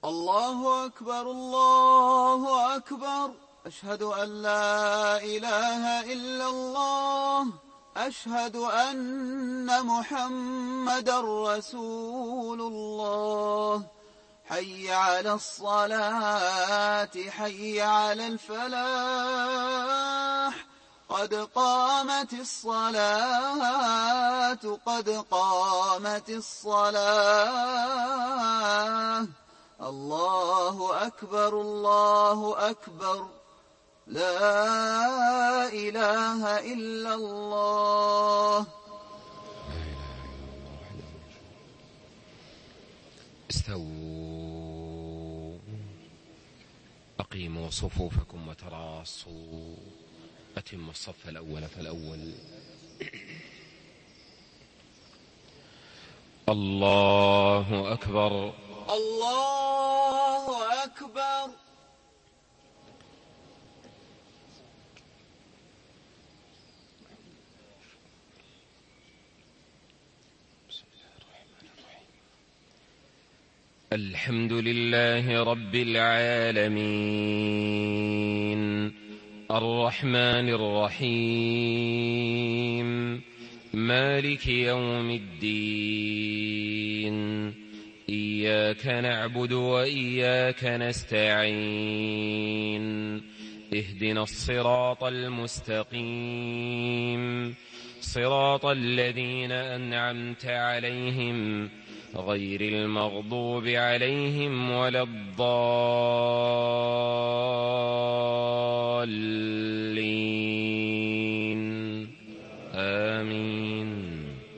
الله أكبر الله أكبر. أشهد أن لا إله إلا الله. أشهد أن محمدا رسول الله. حي على الصلاة حي على الفلاح. قد قامت الصلاة قد قامت الصلاة. الله أكبر الله أكبر. لا إله إلا الله. استووا، أقيموا صفوفكم وتراصوا، أتم الصف الأول فالأول. الله أكبر الله أكبر. الحمد لله رب العالمين، الرحمن الرحيم، مالك يوم الدين. إياك نعبد وإياك نستعين. اهدنا الصراط المستقيم، صراط الذين أنعمت عليهم غير المغضوب عليهم ولا الضالين. آمين.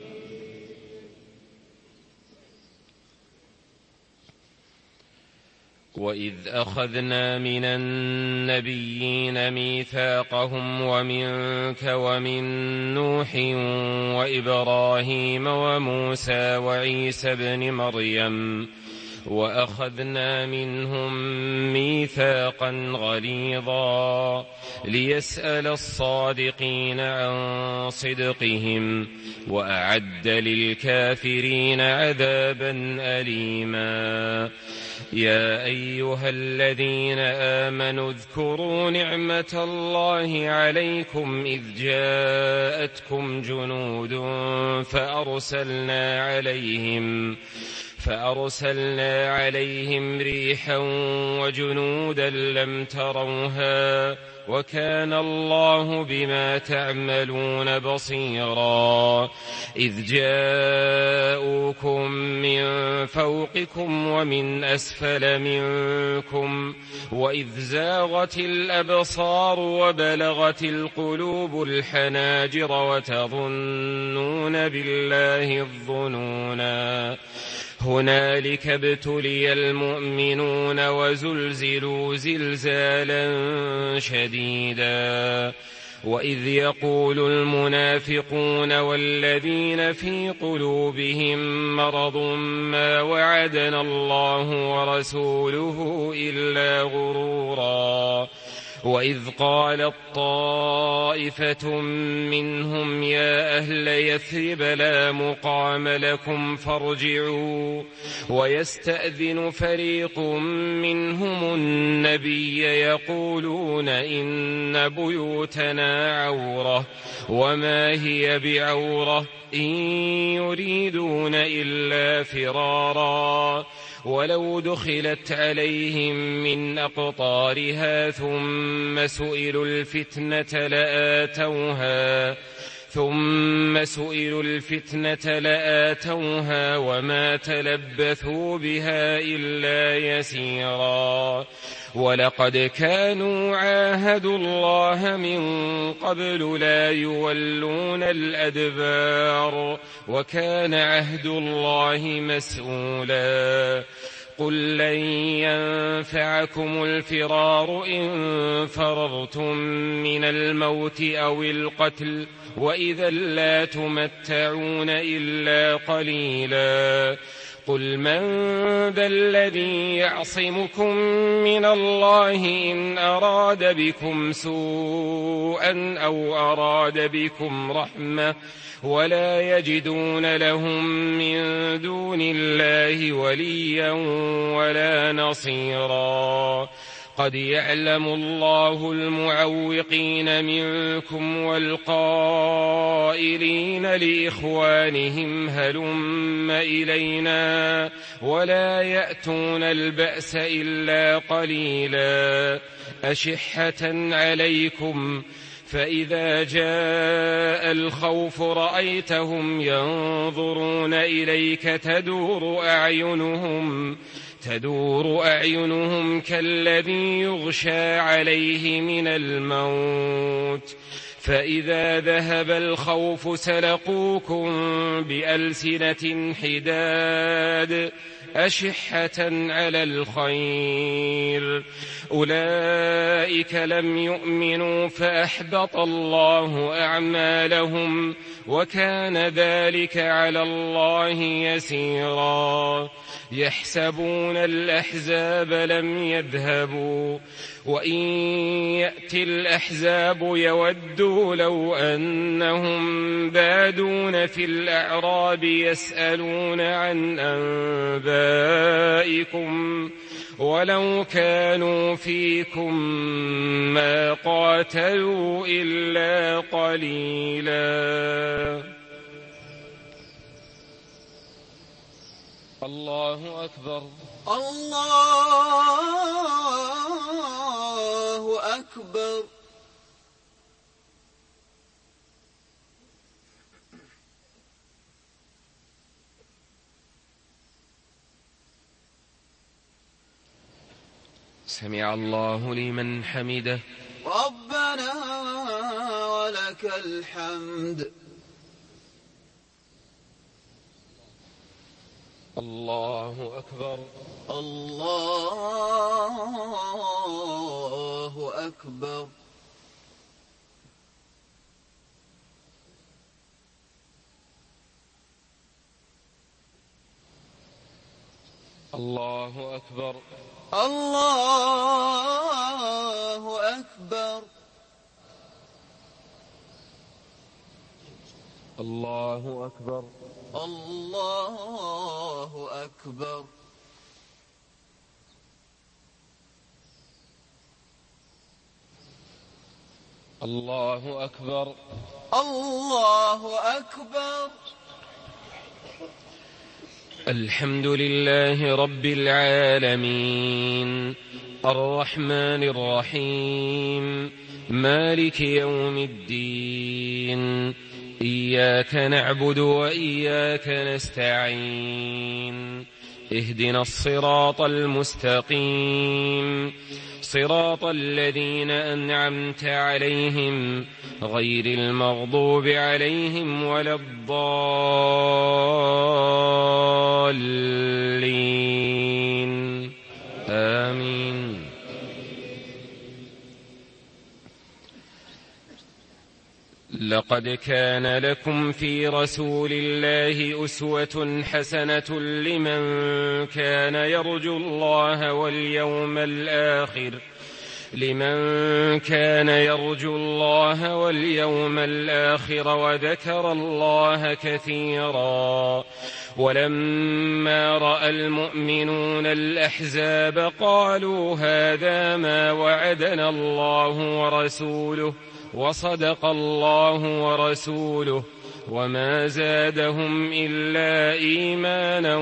وإذ أخذنا من النبيين ميثاقهم ومنك ومن نوح وإبراهيم وموسى وعيسى ابن مريم وأخذنا منهم ميثاقا غليظا ليسأل الصادقين عن صدقهم وأعد للكافرين عذابا أليما. يا أيها الذين آمنوا اذكروا نعمة الله عليكم إذ جاءتكم جنود فأرسلنا عليهم ريحا وجنودا لم تروها وكان الله بما تعملون بصيرا. إذ جاءوكم من فوقكم ومن أسفل منكم وإذ زاغت الأبصار وبلغت القلوب الحناجر وتظنون بالله الظنونا. هنالك ابتلي المؤمنون وزلزلوا زلزالا شديدا. وإذ يقول المنافقون والذين في قلوبهم مرض ما وعدنا الله ورسوله إلا غرورا. وإذ قالت طائفة منهم يا أهل يثرب لا مقام لكم فارجعوا. ويستأذن فريق منهم النبي يقولون إن بيوتنا عورة وما هي بعورة إن يريدون إلا فرارا. ولو دخلت عليهم من أقطارها ثم سئلوا الفتنة لآتوها وما تلبثوا بها إلا يسيرا. ولقد كانوا عاهدوا الله من قبل لا يولون الأدبار وكان عهد الله مسؤولا. قل لن ينفعكم الفرار إن فررتم من الموت أو القتل وإذا لا تمتعون إلا قليلا. قل من ذا الذي يعصمكم من الله إن أراد بكم سوءا أو أراد بكم رحمة ولا يجدون لهم من دون الله وليا ولا نصيرا قد يعلم الله المعوقين منكم والقائلين لإخوانهم هلم إلينا ولا يأتون البأس إلا قليلا أشحة عليكم فإذا جاء الخوف رأيتهم ينظرون إليك تدور أعينهم كالذي يغشى عليه من الموت فإذا ذهب الخوف سلقوكم بألسنة حداد أشحة على الخير أولئك لم يؤمنوا فأحبط الله أعمالهم وكان ذلك على الله يسيرا يحسبون الأحزاب لم يذهبوا وإن يأتي الأحزاب يودوا لو أنهم بادون في الأعراب يسألون عن أنبائكم ولو كانوا فيكم ما قاتلوا إلا قليلا. الله أكبر. الله أكبر. سمع الله لمن حمده. ربنا ولك الحمد. الله أكبر. الله أكبر. الله أكبر. الله أكبر. الله أكبر. الله أكبر. الله أكبر. الله أكبر. الحمد لله رب العالمين الرحمن الرحيم مالك يوم الدين إياك نعبد وإياك نستعين اهدنا الصراط المستقيم صراط الذين أنعمت عليهم غير المغضوب عليهم ولا الضالين آمين. لقد كان لكم في رسول الله أسوة حسنة لمن كان يرجو الله واليوم الآخر وذكر الله كثيرا. ولما رأى المؤمنون الأحزاب قالوا هذا ما وعدنا الله ورسوله وصدق الله ورسوله وما زادهم إلا إيمانا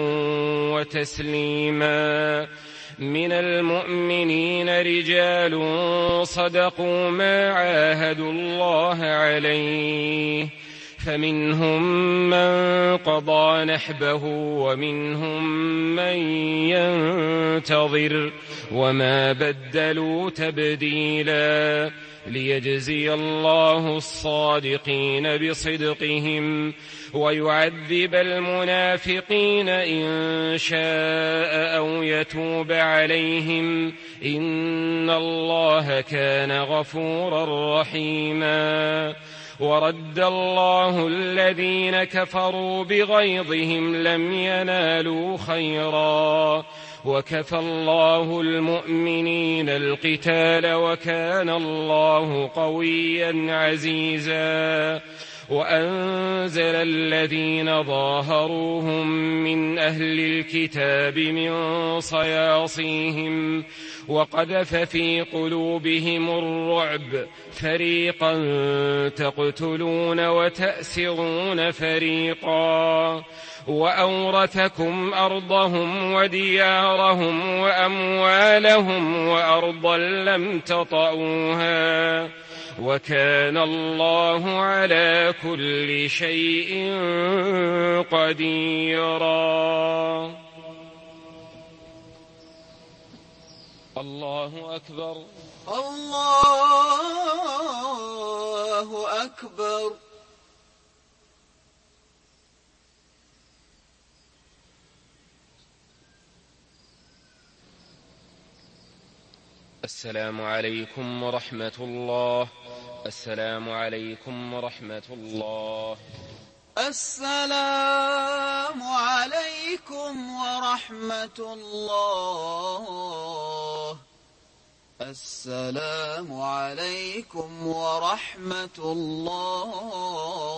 وتسليما. من المؤمنين رجال صدقوا ما عاهدوا الله عليه فمنهم من قضى نحبه ومنهم من ينتظر وما بدلوا تبديلا. ليجزي الله الصادقين بصدقهم ويعذب المنافقين إن شاء أو يتوب عليهم إن الله كان غفورا رحيما. ورد الله الذين كفروا بغيظهم لم ينالوا خيرا وكفى الله المؤمنين القتال وكان الله قويا عزيزا وأنزل الذين ظاهروهم من أهل الكتاب من صياصيهم وقذف في قلوبهم الرعب فريقا تقتلون وتأسرون فريقا وأورثكم أرضهم وديارهم وأموالهم وأرضا لم تطئوها وكان الله على كل شيء قديرا. الله أكبر. الله أكبر. السلام عليكم ورحمة الله. السلام عليكم ورحمة الله. السلام عليكم ورحمة الله. السلام عليكم ورحمة الله.